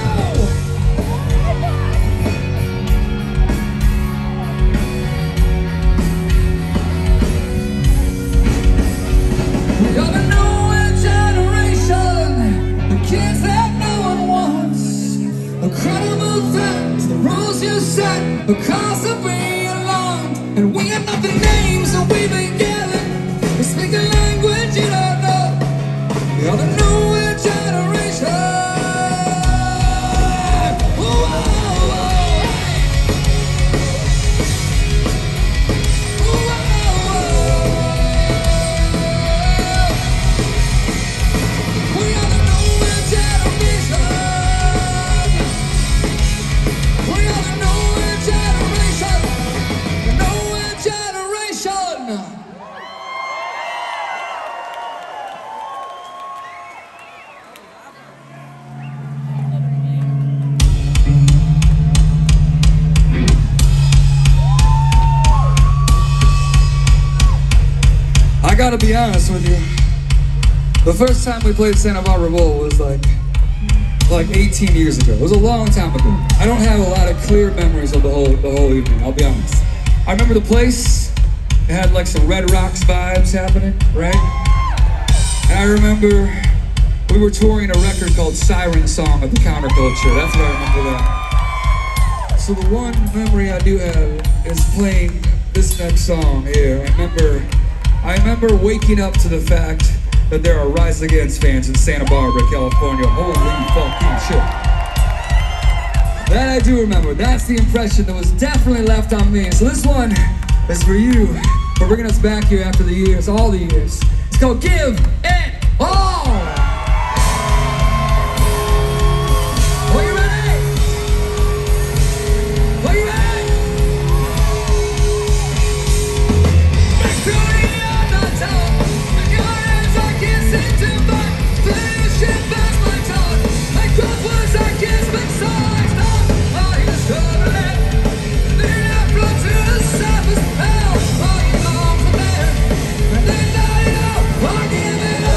We are the nowhere generation, the kids that no one wants. A credible threat to the rules you set, the cost of being alarmed. And we have nothing names that we've been given. We speak a language you don't know. We are the nowhere generation. Whoa, whoa, whoa. Whoa, whoa. We are the nowhere generation. We are the nowhere generation. The nowhere generation. I gotta be honest with you. The first time we played Santa Barbara Bowl was like, like eighteen years ago. It was a long time ago. I don't have a lot of clear memories of the whole, the whole evening, I'll be honest. I remember the place, it had like some Red Rocks vibes happening, right? And I remember we were touring a record called Siren Song at the Counterculture. That's what I remember that. So the one memory I do have is playing this next song here. I remember, I remember waking up to the fact that there are Rise Against fans in Santa Barbara, California. Holy fucking shit. That I do remember. That's the impression that was definitely left on me. So this one is for you, for bringing us back here after the years, all the years. It's called Give It All! Are you ready? Are you ready? Back to the undertow. And your hands I can't seem to find. Play your shit past my tongue. Like cross words I can't speak, so I stop. Are you struggling? Then I float to the surface. Hell, are you long for there? And then I know, I give it all.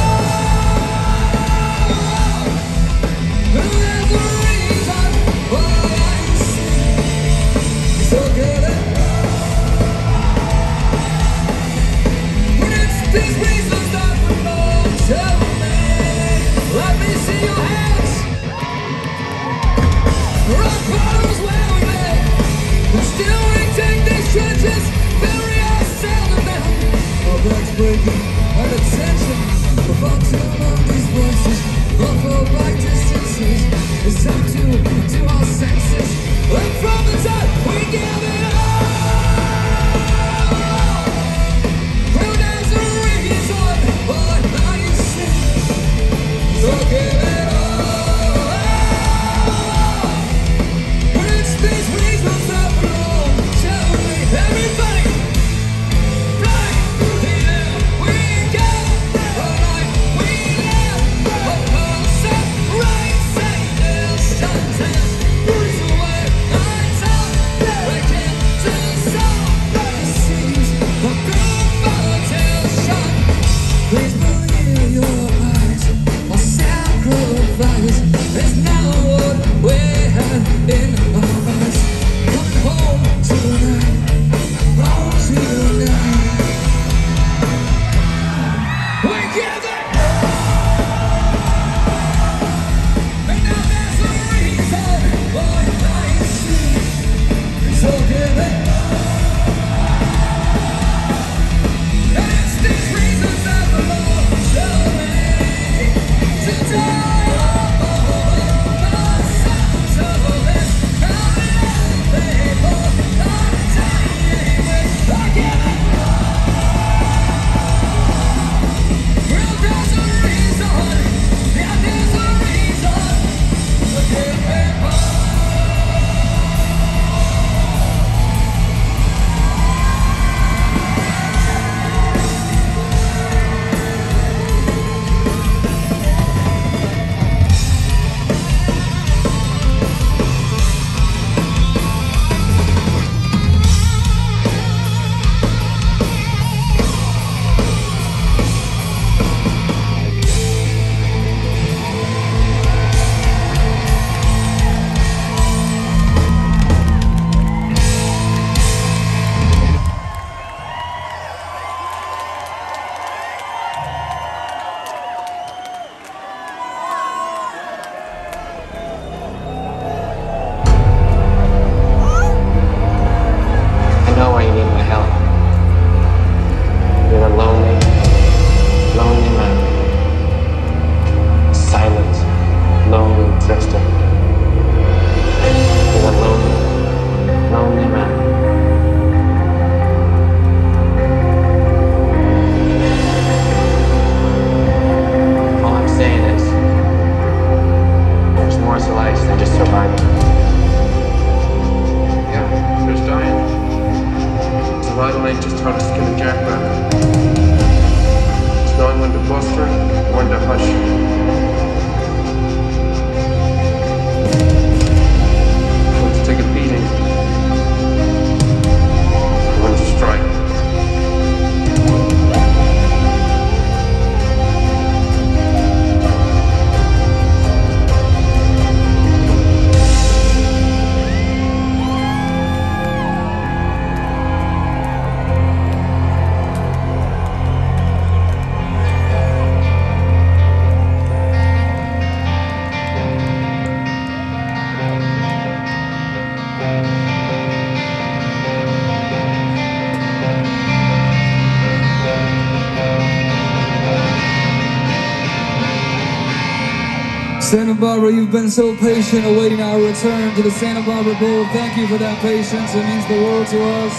Barbara. You've been so patient awaiting our return to the Santa Barbara Bowl. Thank you for that patience. It means the world to us.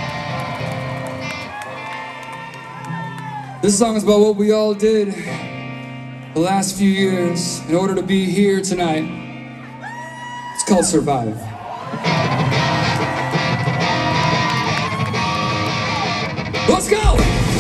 This song is about what we all did the last few years in order to be here tonight. It's called Survive. Let's go!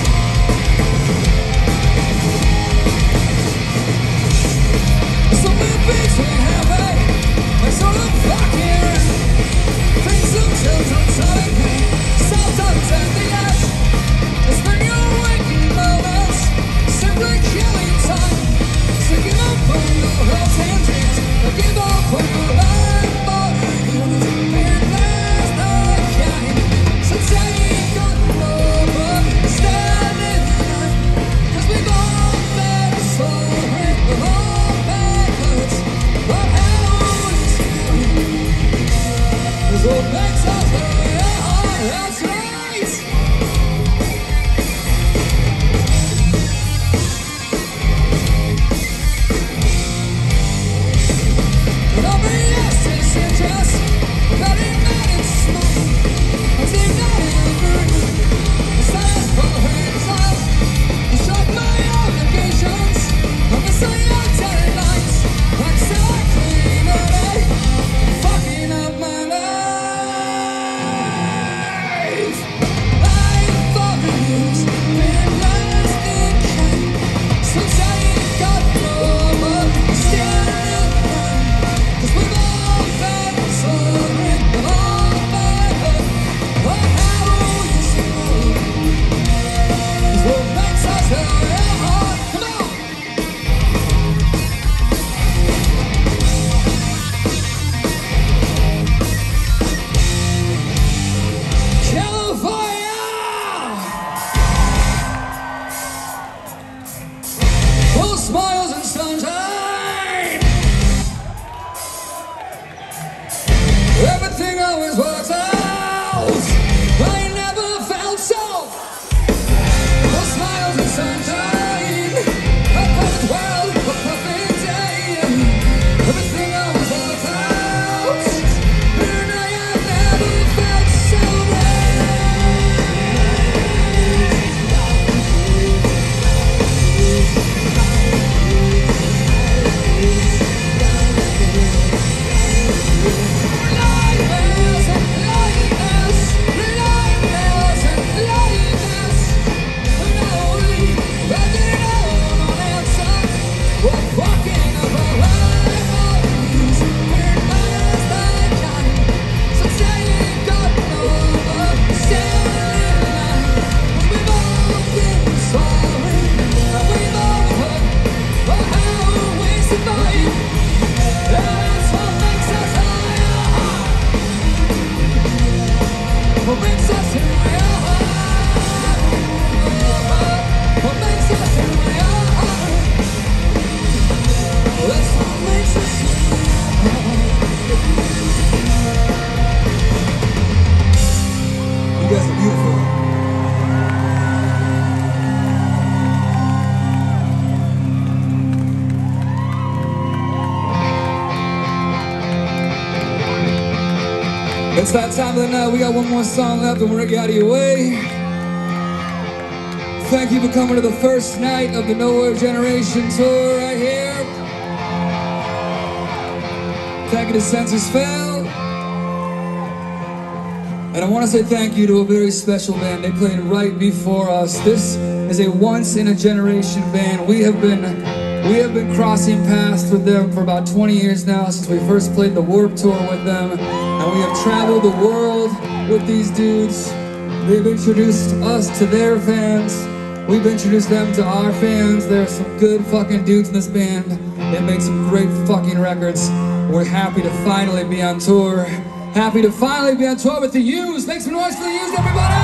It's that time of the night. We got one more song left and we're gonna get out of your way. Thank you for coming to the first night of the Nowhere Generation tour right here. Thank you to Census Fail. And I want to say thank you to a very special band. They played right before us. This is a once-in-a-generation band. We have been we have been crossing paths with them for about twenty years now, since we first played the Warped Tour with them. And we have traveled the world with these dudes. They've introduced us to their fans. We've introduced them to our fans. There's some good fucking dudes in this band. They make some great fucking records. We're happy to finally be on tour. Happy to finally be on tour with the Used. Make some noise for the Used, everybody!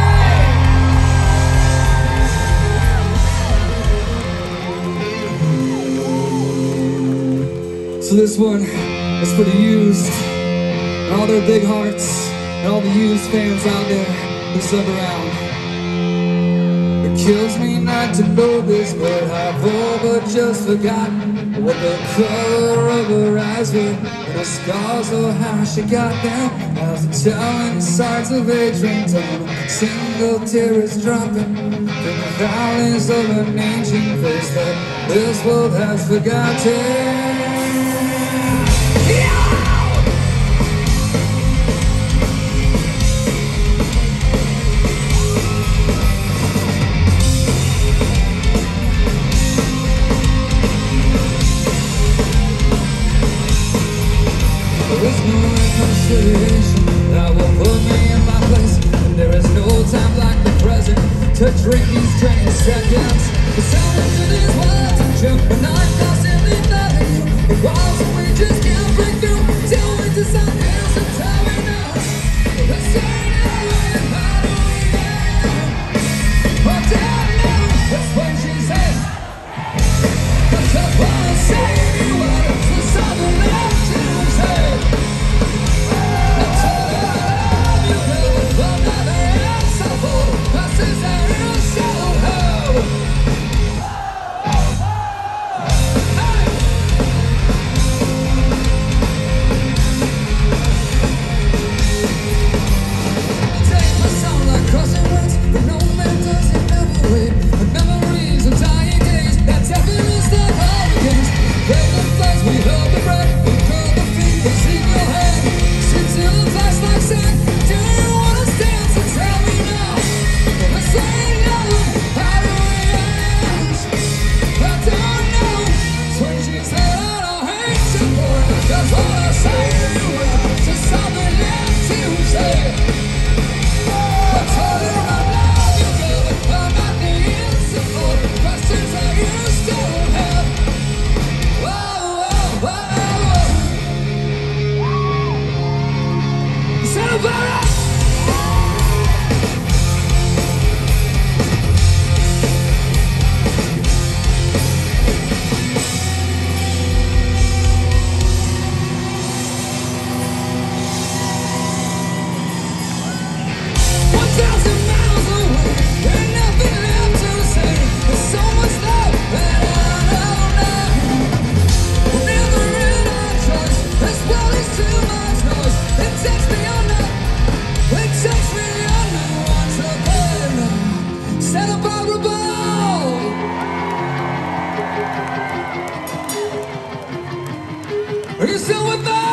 So this one is for the Used, and all their big hearts, and all the Used fans out there who sub around. The kills me not to know this, but I've all but just forgotten what the color of her eyes were, and her scars or how she got them. As the telling sides of hatred done, a single tear is dropping from the valleys of an ancient place that this world has forgotten. That will put me in my place, and there is no time like the present to drink these twenty seconds. The sound into these words and jump when I'm constantly nothing. The walls that we just can't break through. Till we decide else and tell we know. Let's say now and how do we end? But damn no, that's what she said. But just wanna say what for something left to say. Are you still with me?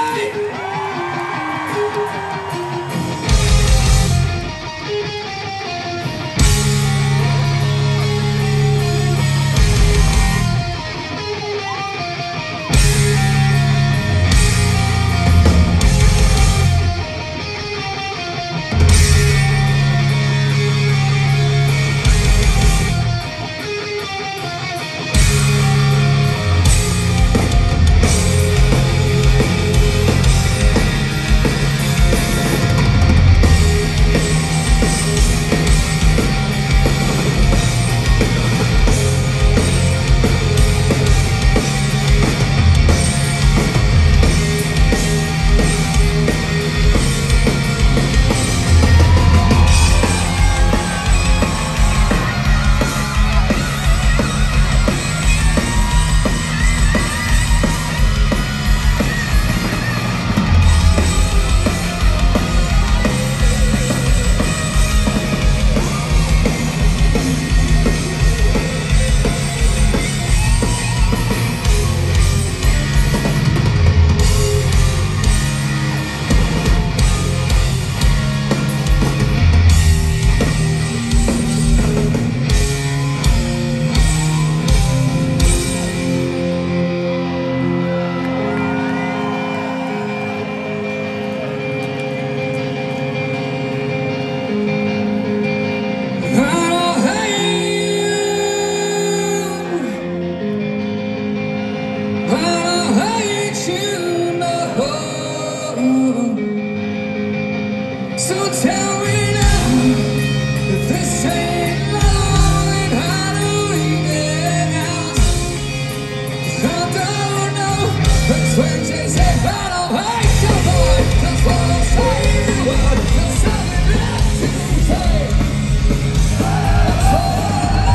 What?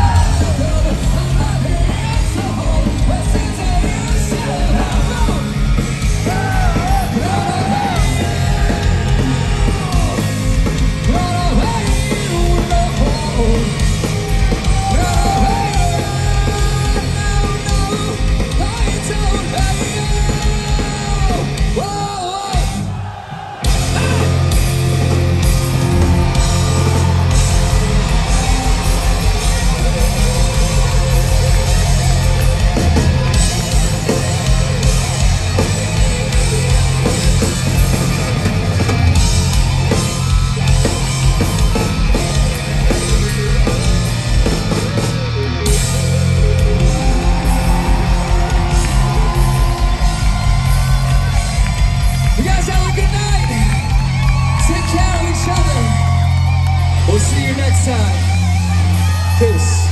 We'll see you next time. Peace.